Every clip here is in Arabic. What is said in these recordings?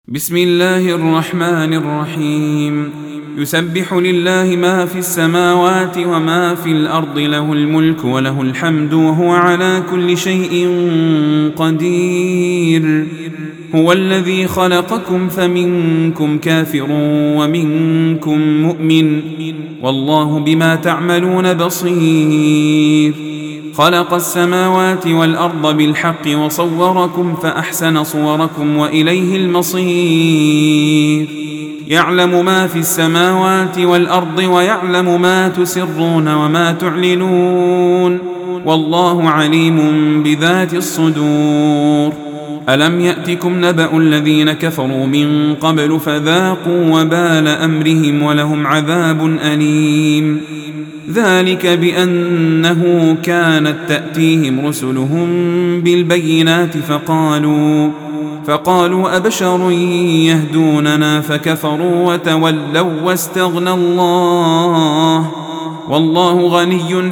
بسم الله الرحمن الرحيم. يسبح لله ما في السماوات وما في الأرض، له الملك وله الحمد وهو على كل شيء قدير. هو الذي خلقكم فمنكم كافر ومنكم مؤمن، والله بما تعملون بصير. خلق السماوات والأرض بالحق وصوركم فأحسن صوركم وإليه المصير. يعلم ما في السماوات والأرض ويعلم ما تسرون وما تعلنون، والله عليم بذات الصدور. ألم يأتكم نبأ الذين كفروا من قبل فذاقوا وبال أمرهم ولهم عذاب أليم. ذلك بأنه كانت تأتيهم رسلهم بالبينات فقالوا أبشر يهدوننا فكفروا وتولوا واستغنى الله، والله غني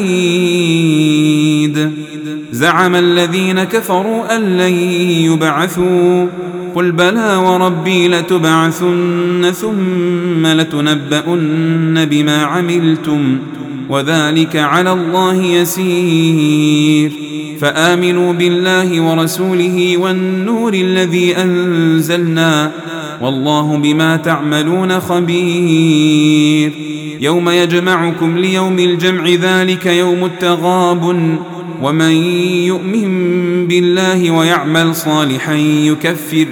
حميد. زعم الذين كفروا أن لن يبعثوا، قل بلى وربي لتبعثن ثم لتنبؤن بما عملتم، وذلك على الله يسير. فآمنوا بالله ورسوله والنور الذي أنزلنا، والله بما تعملون خبير. يوم يجمعكم ليوم الجمع، ذلك يوم التغابن. ومن يؤمن بالله ويعمل صالحا يكفر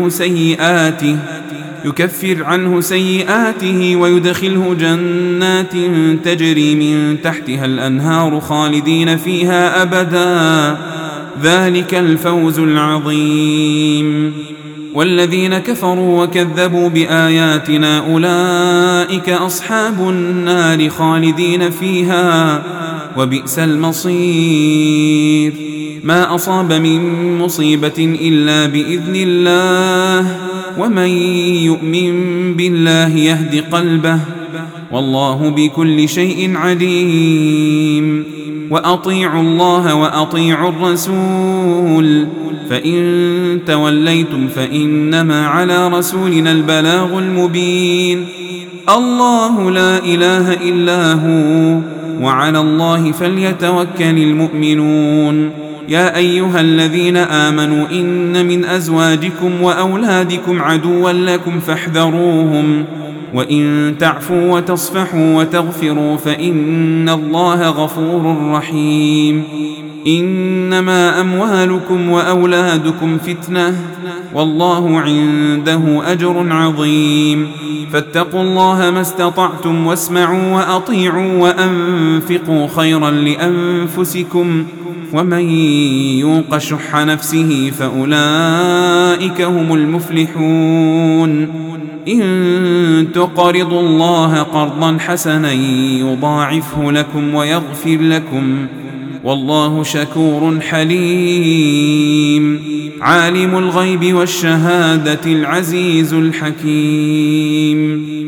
عنه سيئاته ويدخله جنات تجري من تحتها الأنهار خالدين فيها أبدا، ذلك الفوز العظيم. والذين كفروا وكذبوا بآياتنا أولئك أصحاب النار خالدين فيها، وبئس المصير. ما أصاب من مصيبة إلا بإذن الله، ومن يؤمن بالله يهد قلبه، والله بكل شيء عليم. وأطيعوا الله وأطيعوا الرسول، فإن توليتم فإنما على رسولنا البلاغ المبين. الله لا إله إلا هو، وعلى الله فليتوكل المؤمنون. يا أيها الذين آمنوا إن من أزواجكم وأولادكم عدوا لكم فاحذروهم، وإن تعفوا وتصفحوا وتغفروا فإن الله غفور رحيم. إنما أموالكم وأولادكم فتنة، والله عنده أجر عظيم. فاتقوا الله ما استطعتم، واسمعوا وأطيعوا وأنفقوا خيرا لأنفسكم، ومن يوق شح نفسه فأولئك هم المفلحون. إن تقرضوا الله قرضا حسنا يضاعفه لكم ويغفر لكم، والله شكور حليم. عالم الغيب والشهادة العزيز الحكيم.